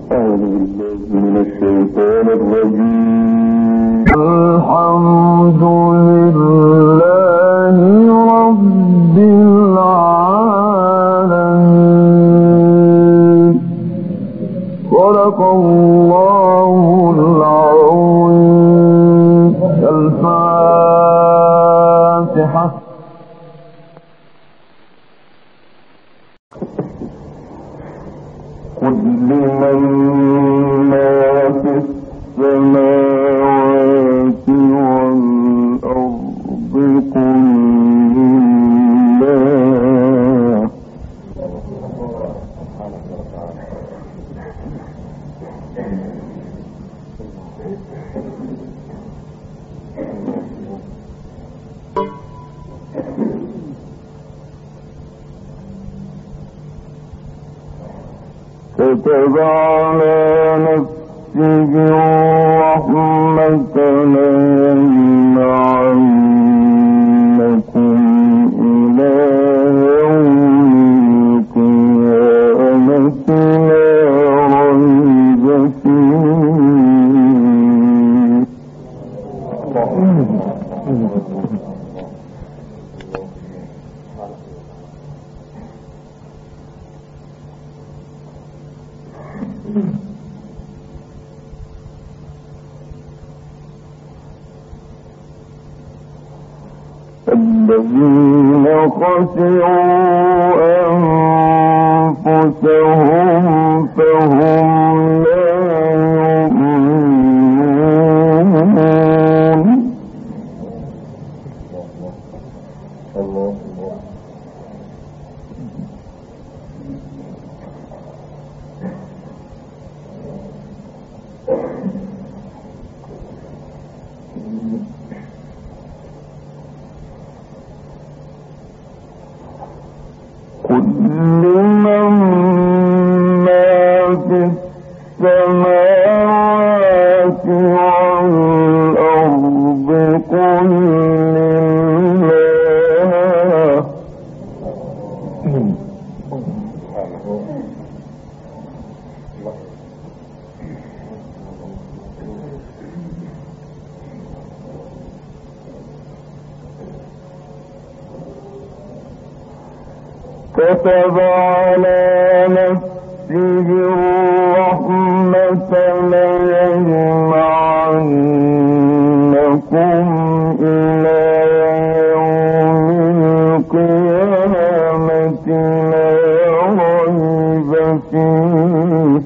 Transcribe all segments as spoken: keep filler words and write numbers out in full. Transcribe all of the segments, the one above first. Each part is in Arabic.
أعوذ بالله من الشيطان الرجيم. الحمد لله رب العالمين. صدق الله العظيم. الفاتحة. قل لمن ما في السماوات والأرض قل لله. كتب على نفسه الرحمة ليجمعنكم إلى يوم القيامة لا ريب فيه. الذين خسروا أنفسهم فهم لا يؤمنون. الله قل لمن ما في السماوات والأرض قل لله. كتب على نفسه الرحمة ليجمعنكم إلى يوم القيامة لا ريب فيه.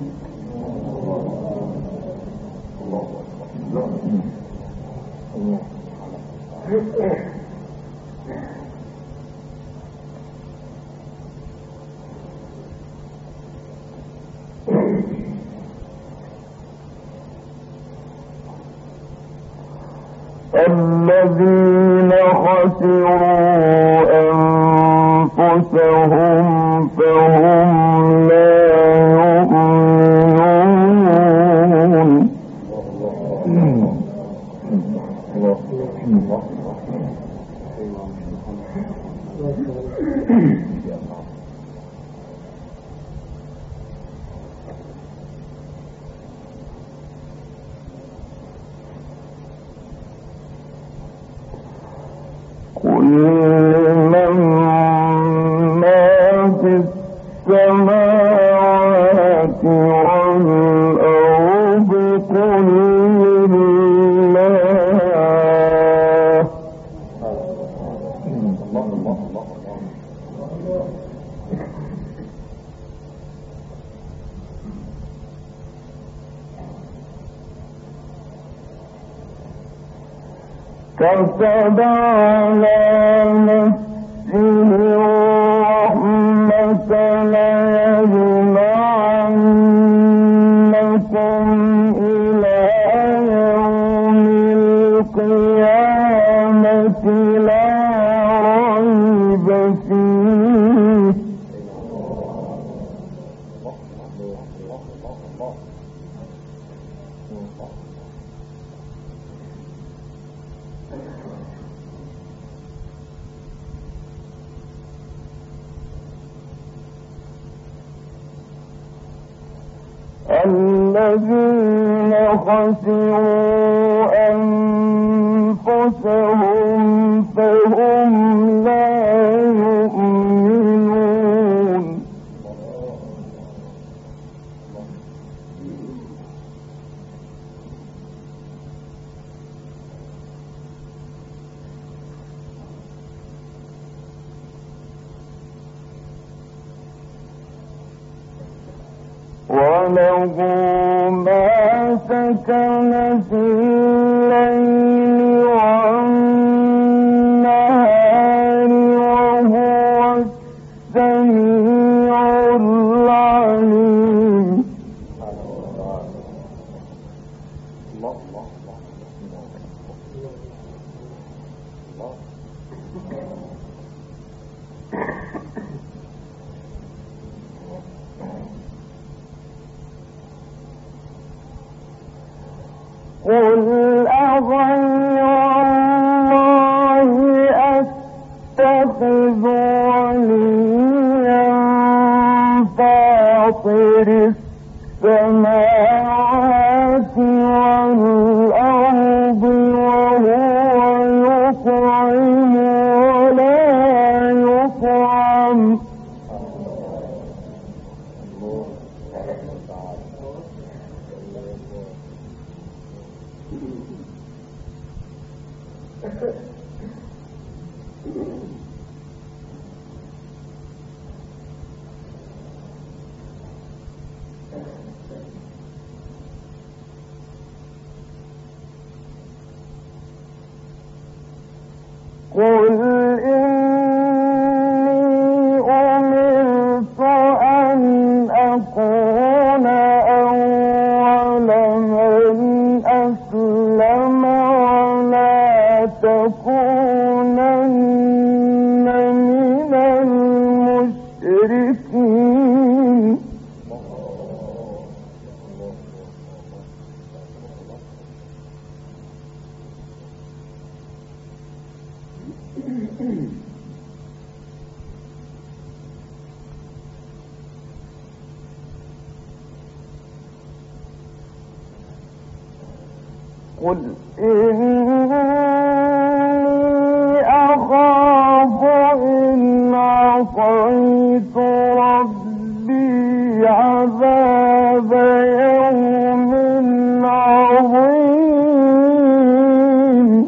الذين خسروا أنفسهم فهم لا يؤمنون. قل لمن ما في السماوات والأرض قل لله. كتب على نفسه الرحمة ليجمعنكم إلى يوم القيامة لا ريب فيه. أن الذين خسروا أنفسهم فهم لا يؤمنون وله ما سكن في الليل والنهار وهو السميع العليم قل أغير الله أتخذ وليا فاطر السماوات والأرض وهو يطعم ولا يطعم قل إني أمرت أن أكون أول من أسلم ولا تكونن من المشركين قل إني أخاف إن عصيت ربي عذاب يوم عظيم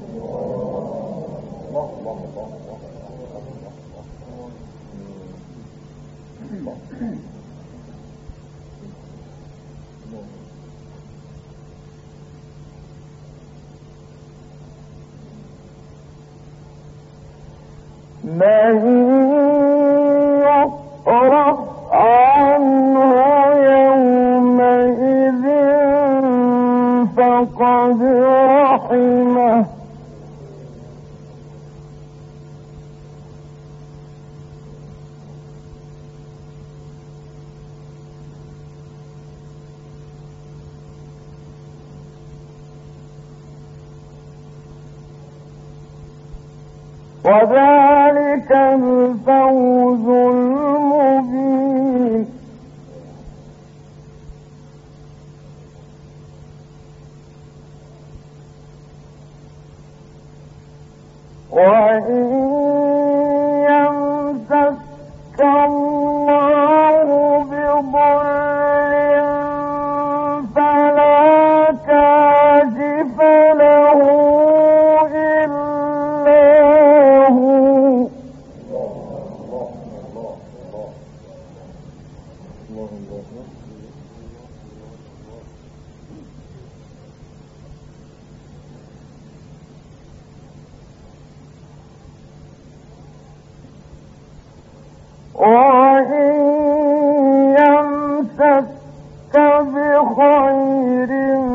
من يصرف عنه يومئذ فقد رحمه وذلك الفوز المبين وإن يمسك الله بضر فلا كاشف له وإن يمسك بخير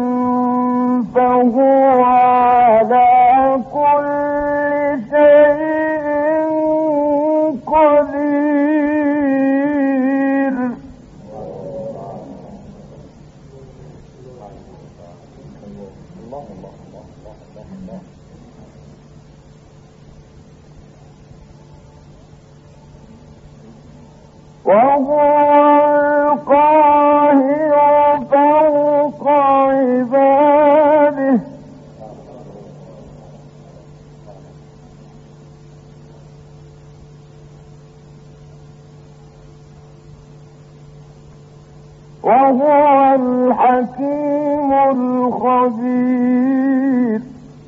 فهو على كل شيء قدير وهو القاهر فوق وهو الحكيم الخبير.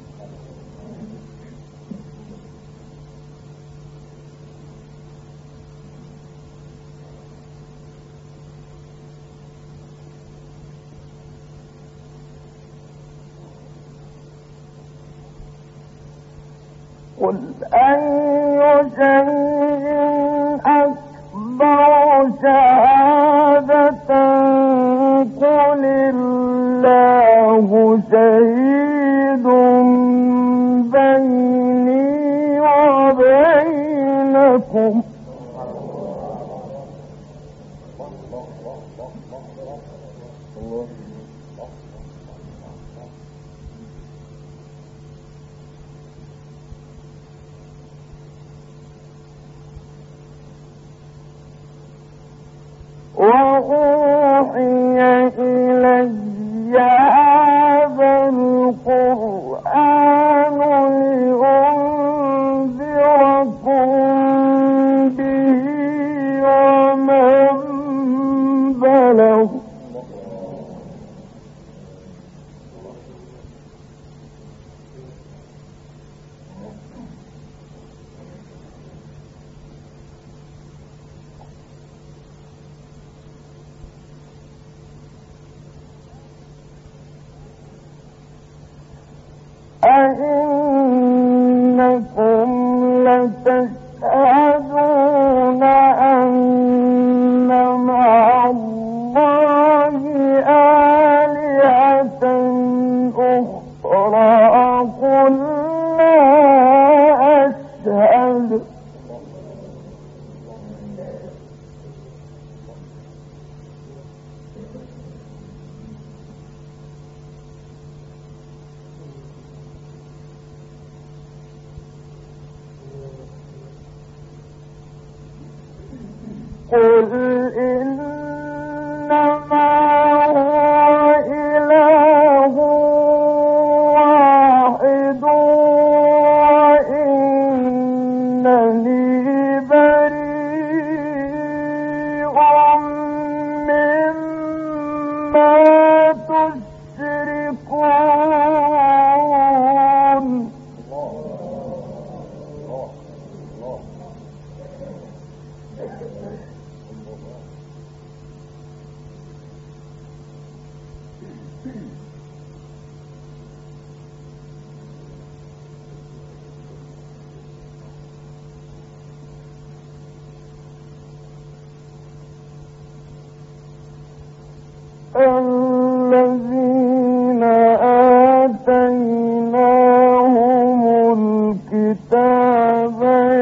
قل أي شيء أكبر شهادة قل الله شهيد بيني وبينكم وأوحي إلي هذا القرآن لأنذركم به ومن بلغ أئنكم لتشهدون أن مع الله آلهة أخرى قل لا أشهد قل إنما هو إله واحد وإنني بريء مما تشركون. الذين آتيناهم الكتاب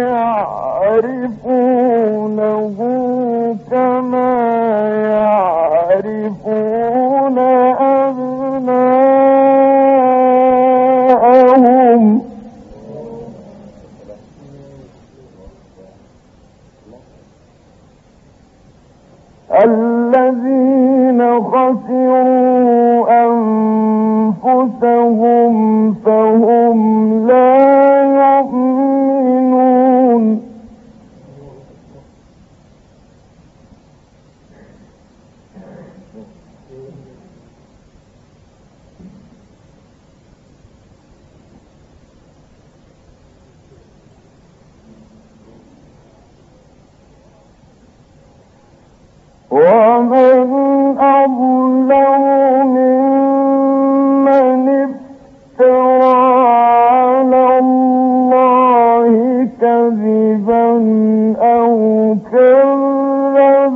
يعرفونه كما يعرفون أبناءهم الذين خسروا أنفسهم فهم لا يؤمنون. ومن أظلم ممن افترى على الله كذبا أو كذب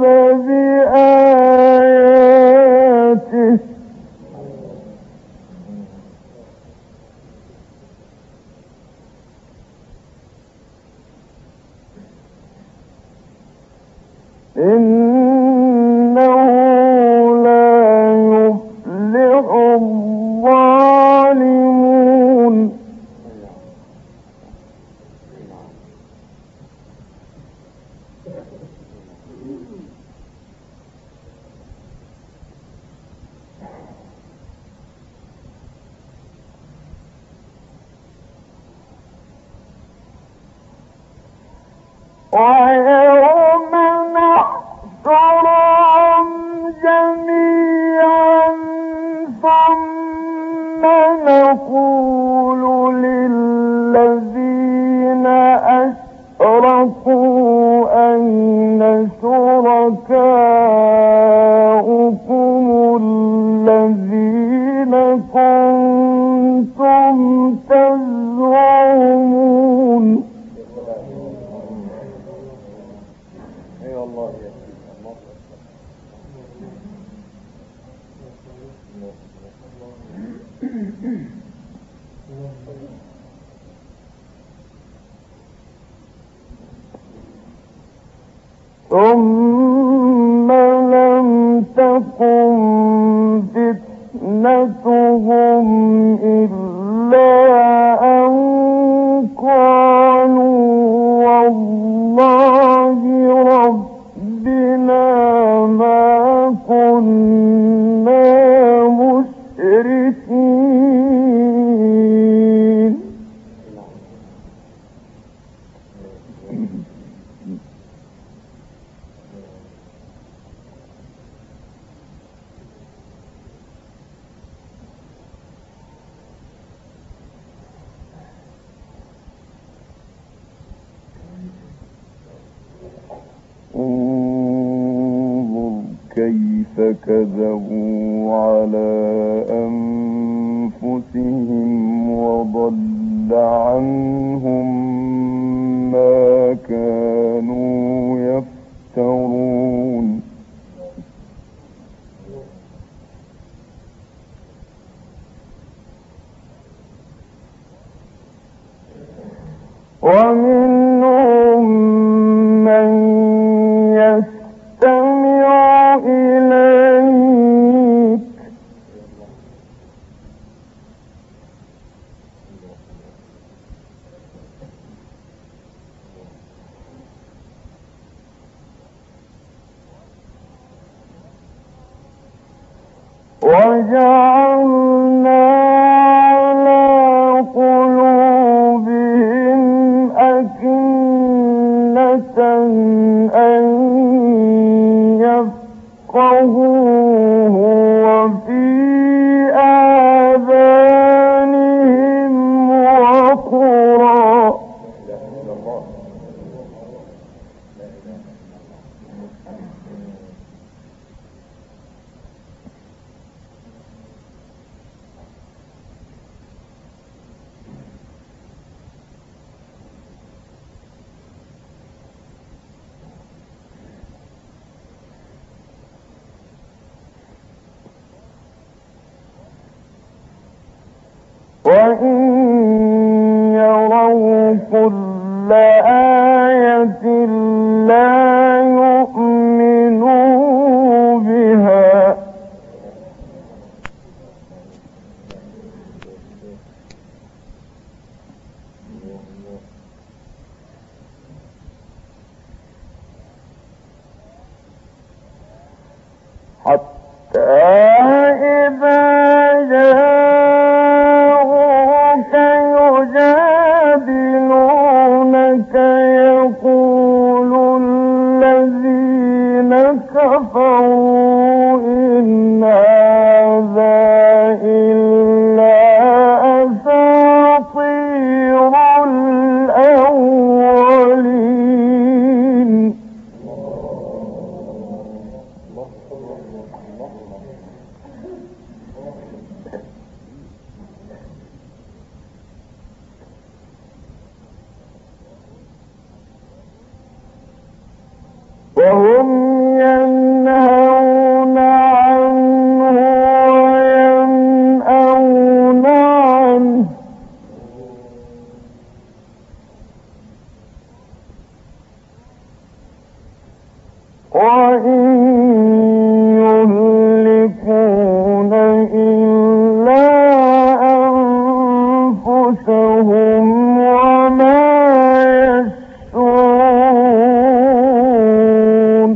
بآياته إنه لا يفلح الظالمون. ويوم نحشرهم جميعا ثم لم تكن فتنتهم إلا أن قالوا والله ربنا ما كنا مشركين. انظر كيف كذبوا على أنفسهم وضل عنهم ما كانوا يفترون. ومنهم من يستمع إليك وجعلنا على قلوبهم أكنة أن يفقهوه وفي آذانهم وقرا. وإن يروا كل آية لا يؤمنوا بها حتى إذا جاءوك يجادلونك يقول الذين كفروا إن هذا إلا أساطير الأولين. وهم ينهون عنه وينأون عنه وإن يهلكون إلا أنفسهم وما يشعرون.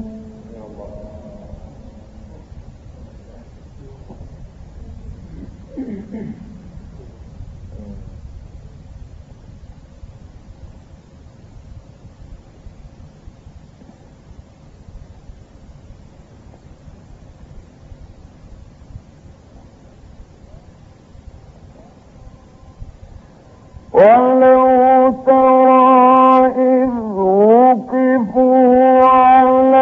ولو ترى إذ وقفوا على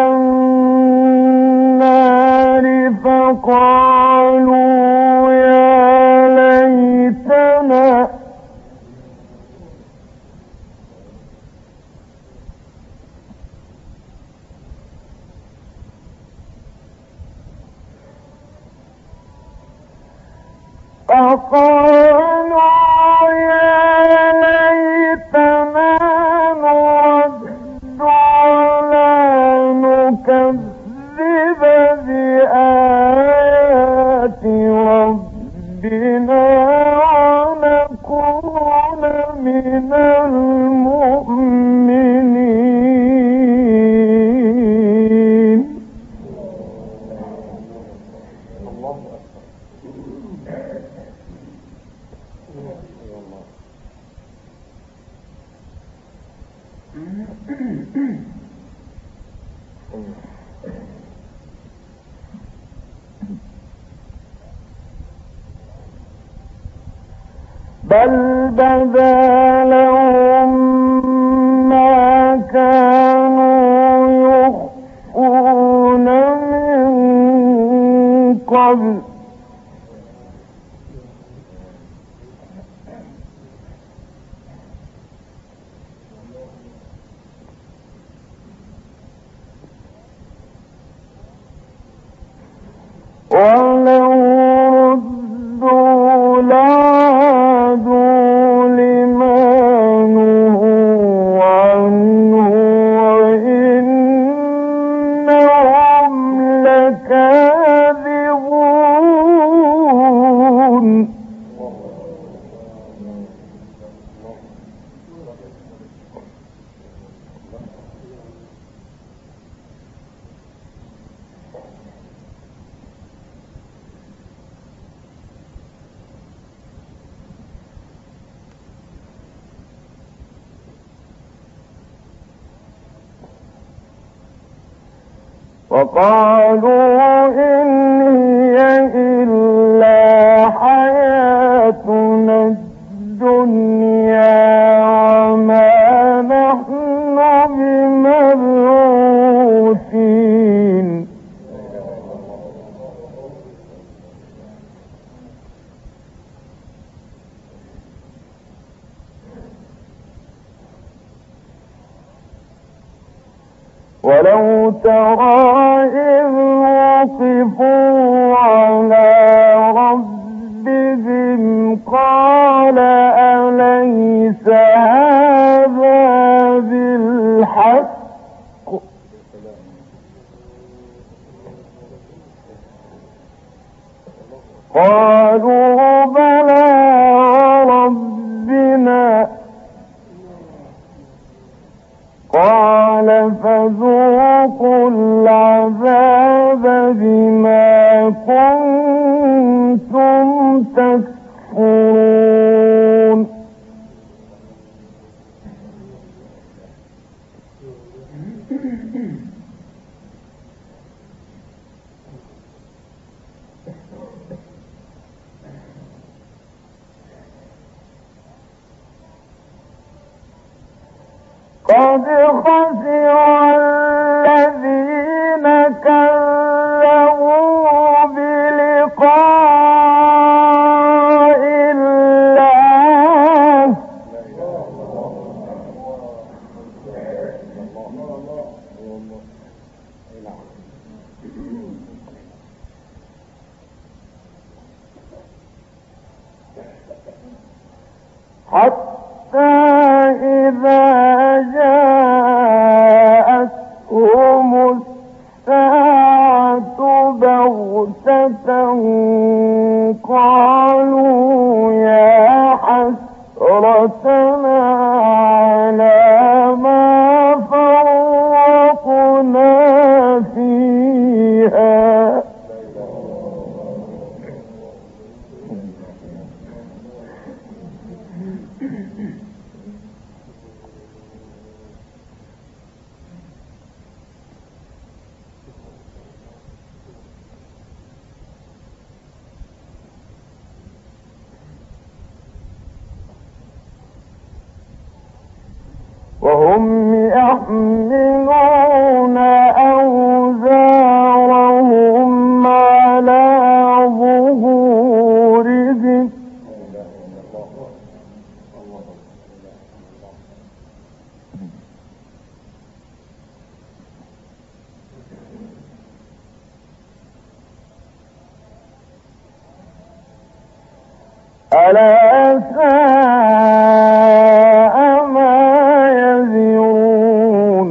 النار فقالوا يا ليتنا فقالوا يا ليتنا نرد ولا نكذب بآيات ربنا ونكون من المؤمنين. بل بدا لهم ما كانوا يخفون من قبل ولو ردوا لعادوا لما نهوا عنه وإنهم لكاذبون. وقالوا إن هي إلا حياتنا الدنيا وما نحن بمبعوثين. ولو ترى إذ وقفوا على ربهم قال أليس هذا بالحق قالوا بلى وربنا قال فذوقوا العذاب بما كنتم تكفرون. قد خسر الذين كذبوا بلقاء الله حتى إذا جاءتهم الساعة بغتة قالوا يا حسرتنا على ما فرطنا فيها وهم يحملون أوزارهم على ظهورهم ألا ساء ما يزرون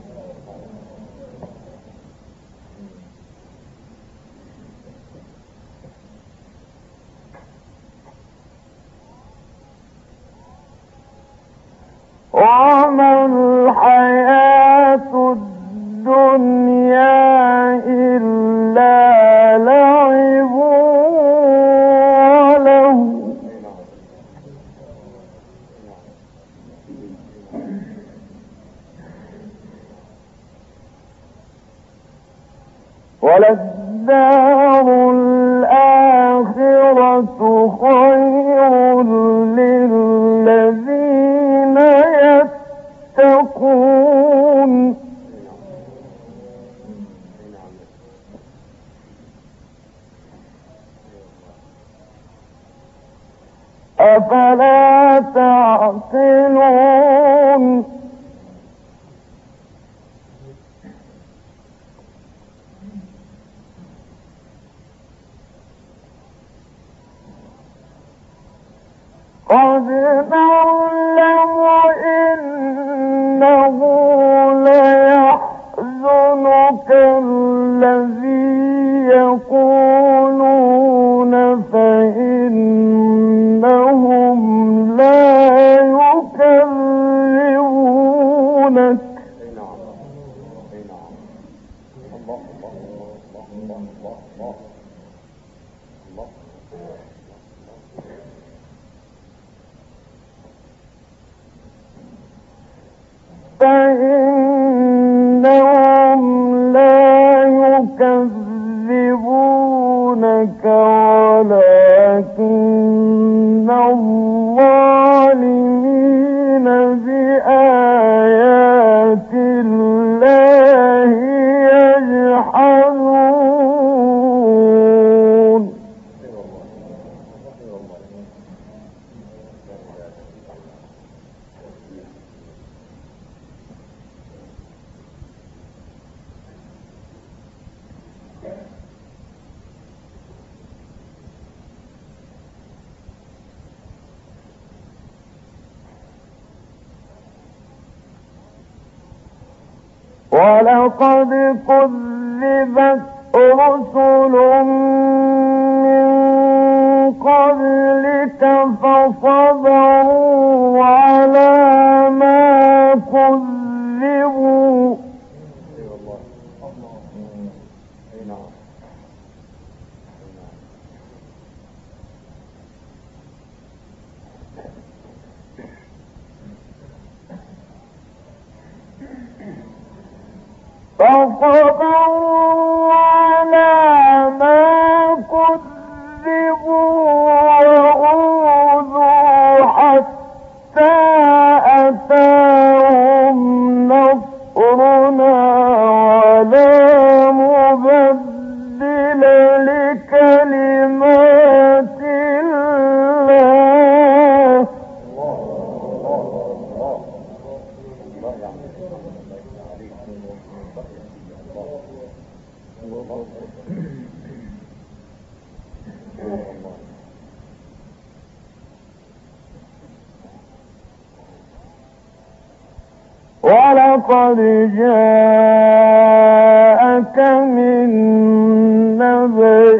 وما الحياة الدنيا إلا لعب وله وللدار الآخرة خير للذين يتقون أفلا تعقلون قد نعلم إنه ليحزنك الذي يقولون فإنهم لا يكذبونك فإنهم لا يكذبونك ولكن الظالمين بآيات الله يجحدون ولقد كذبت رسل من قبلك فصبروا على ما كذبوا فصبروا على ما كذبوا وأوذوا حتى أتاهم نصرنا ولا مبدل لكلمات الله ولقد جاءك من نبأ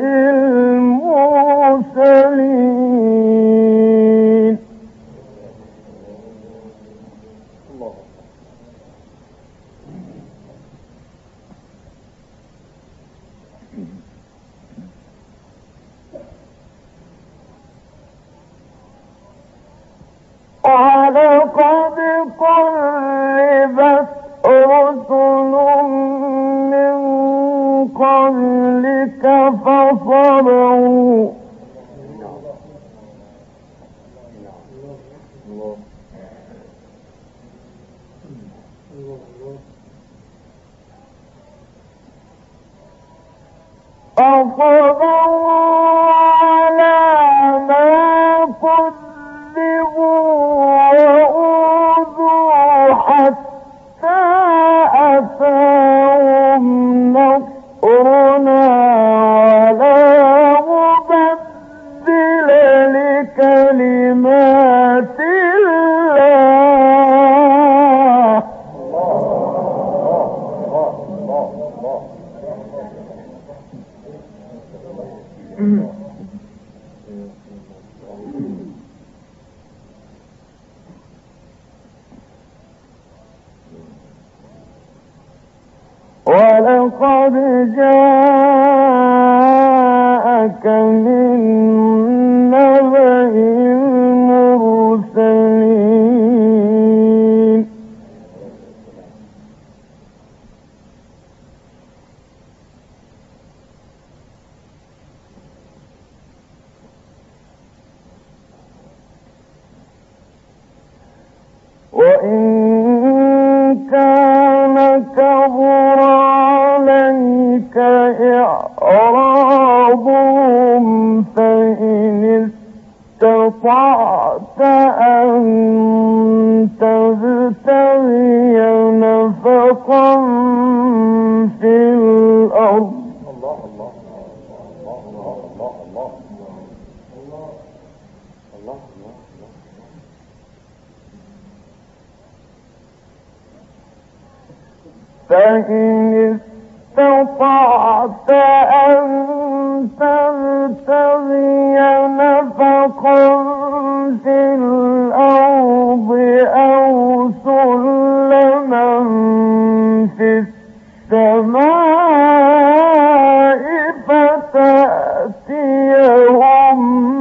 المرسلين ولقد كذبت رسل من قبلك فصبروا فصبروا على ما كذبوا وأوذوا حتى أتاهم نصرنا ولا مبدل لكلمات ولقد جاءك من نبأ المرسلين وإن كان كبر عليك إعراضهم فإن استطعت أن تبتغي نفقا في الأرض الله الله الله الله الله الله الله فإن استطعت أن تبتغي نفقا في الأرض أو سلما في السماء فتأتيهم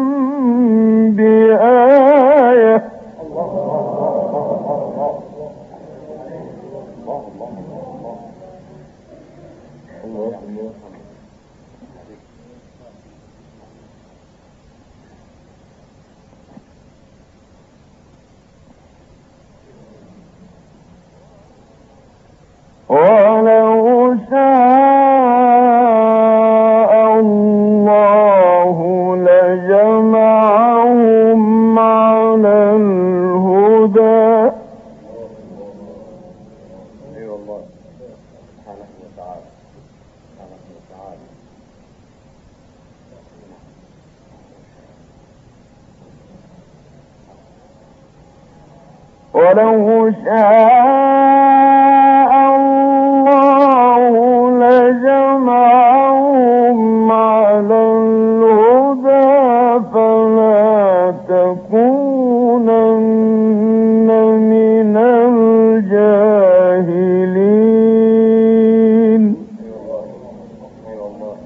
بآية ولو شاء الله لجمعهم على الهدى اي والله سبحانه وتعالى سبحانه وتعالى ولو شاء الله لجمعهم على الهدى فلا تكونن من الجاهلين اي والله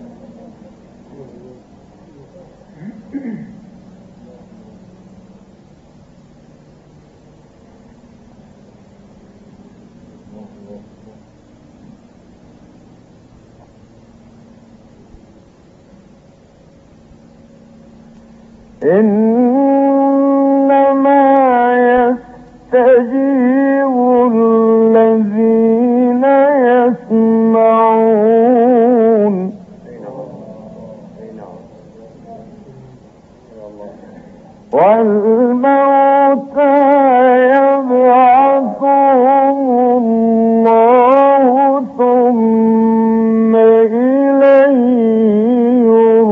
إنما يستجيب الذين يسمعون اي نعم اي نعم اي والله والموتى يبعثهم الله ثم إليه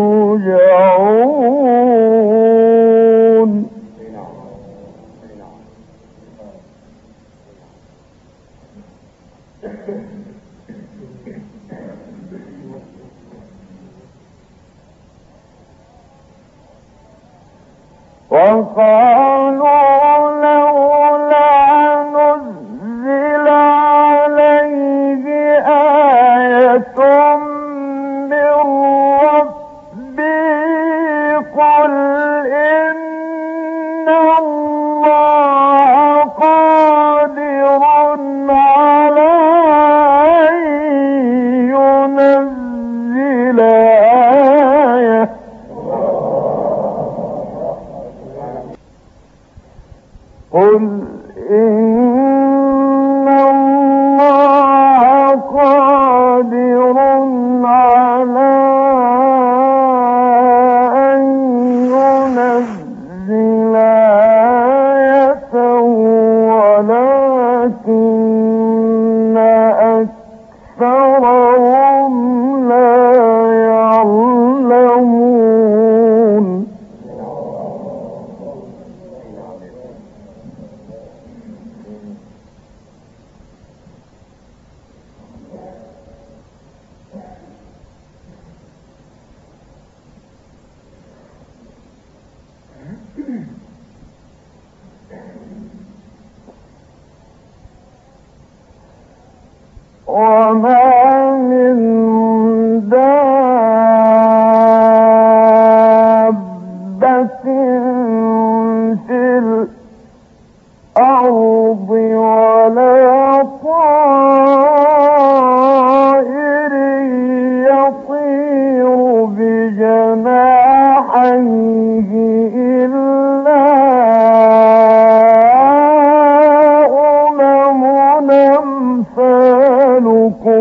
يرجعون اي نعم اي نعم وقالوا لولا نزل عليه آية من ربه قل إن الله قادر على أن ينزل آية وما من دابة في الأرض ولا طائر يطير بجناحيه إلا أمم أمثالكم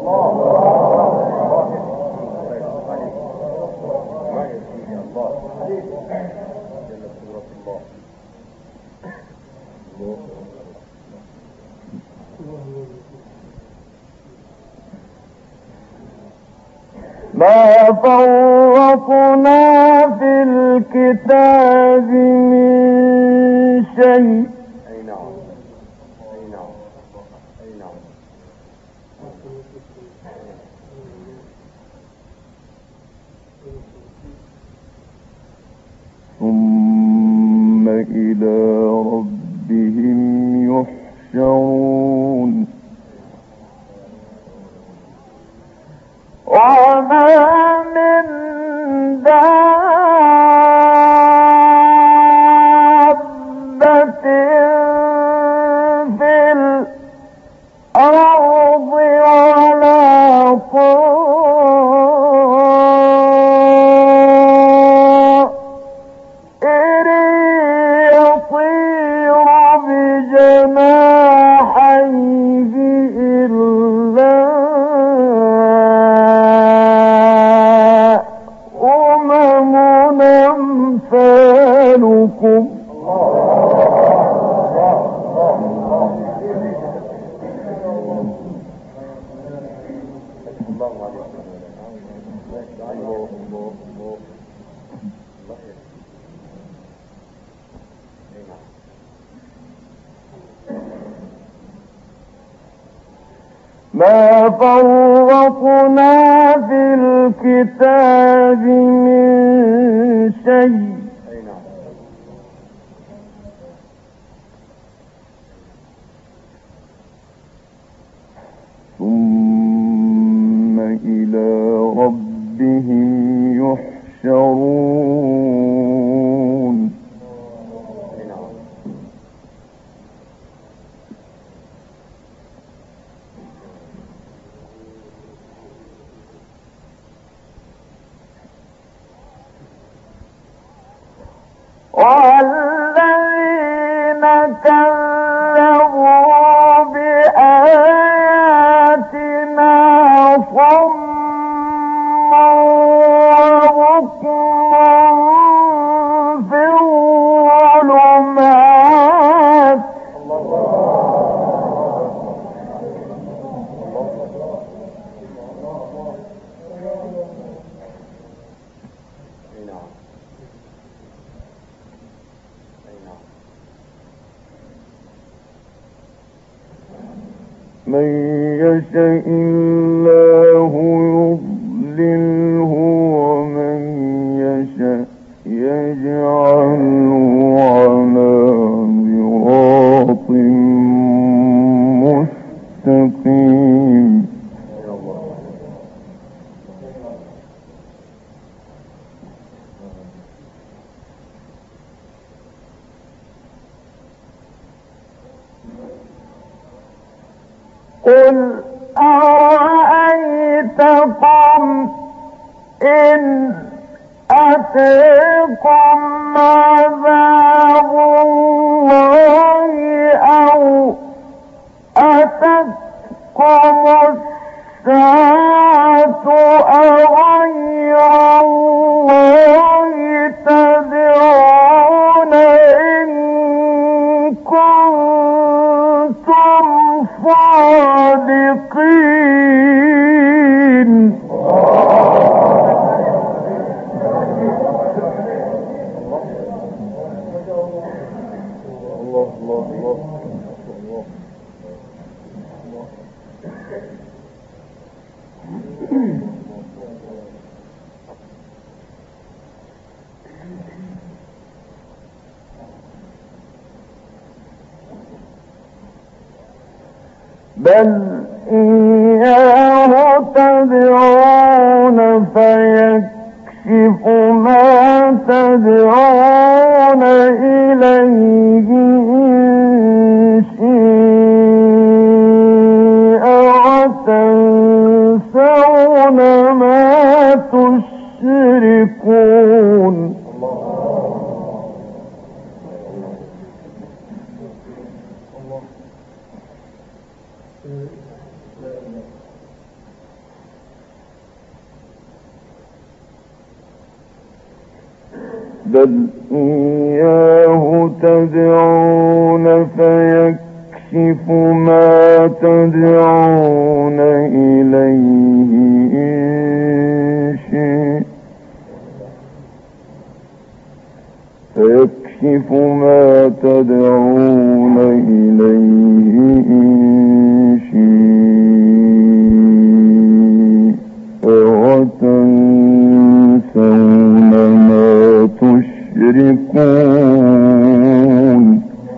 ما فرطنا في الكتاب من شيء أي نعم أي نعم أي نعم ثم إلى ربهم يحشرون وما من دابة في الأرض ولا طائر يطير بجناحيه إلا أمم أمثالكم ما فرطنا في الكتاب من شيء ثم إلى ربهم يحشرون والذين كذبوا بآياتنا صم وبكم في الظلمات من يشاء الله يضلله ومن يشاء يجعله على صراط مستقيم قل أرأيتكم إن أتيكم عذاب الله أو أتتكم الساعة أغير الله تدعون إن كنتم صادقين بل إياك بل إياه تدعون فيكشف ما تدعون إليه إن شئ فيكشف ما تدعون إليه إن شئ وتنسون ما تشركون.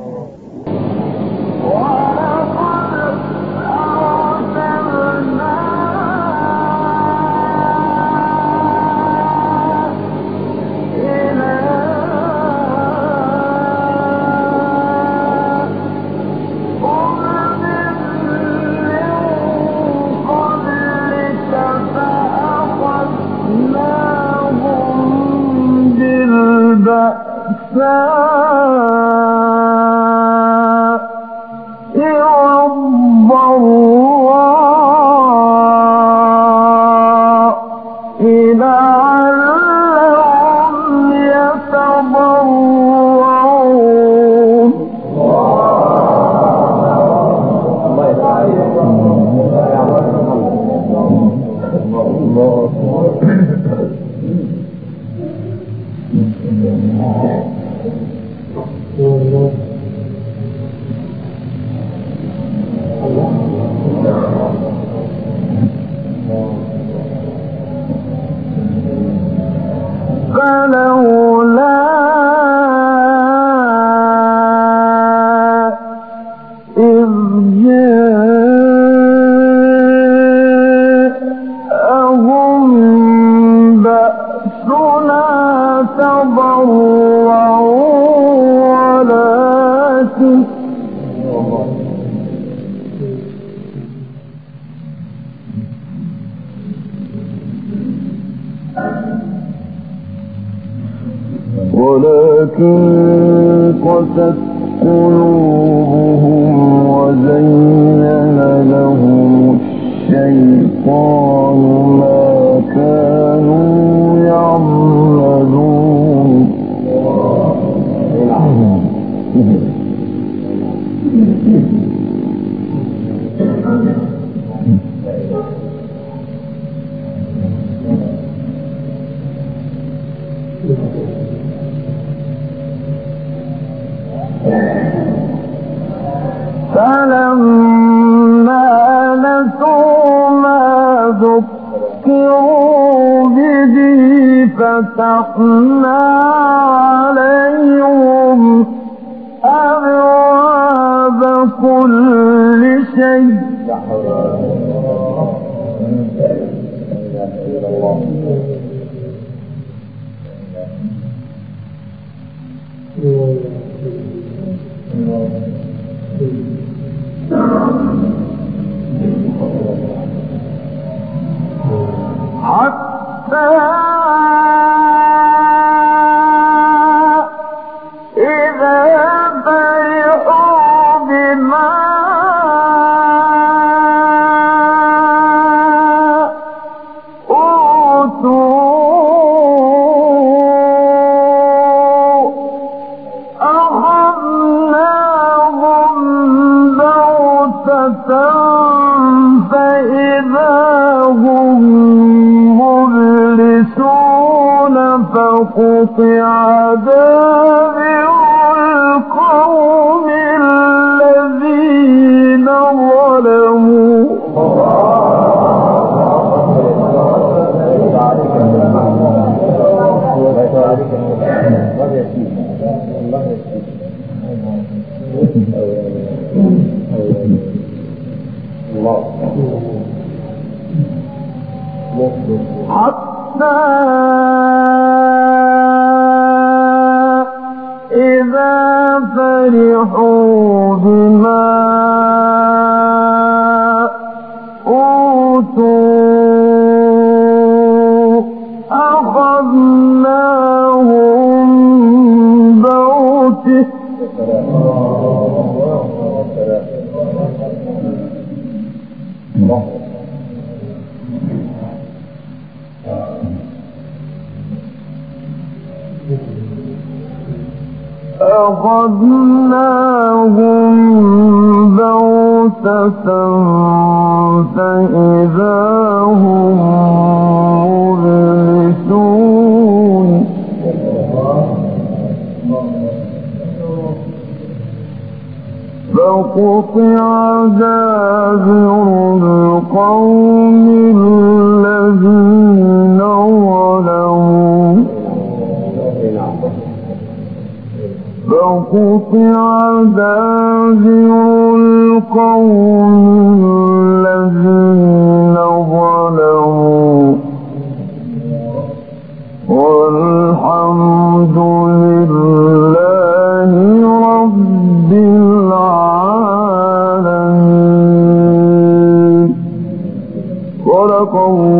ولكن قست قلوبهم وزين لهم الشيطان ما كانوا يعملون. فلما نسوا ما ذكروا به فتحنا عليهم أبواب كل شيء حتى إذا فرحوا بما أوتوا أخذناهم بغتة فإذا هم مبلسون فقطع دابر القوم الذين ظلموا. حتى إذا فرحوا بما أوتوا أخذناهم بغتة فأخذناهم بغتة فإذا هم مبلسون فقطع دابر القوم الذين ظلموا فقطع دابر القوم الذين ظلموا والحمد لله رب العالمين. صدق الله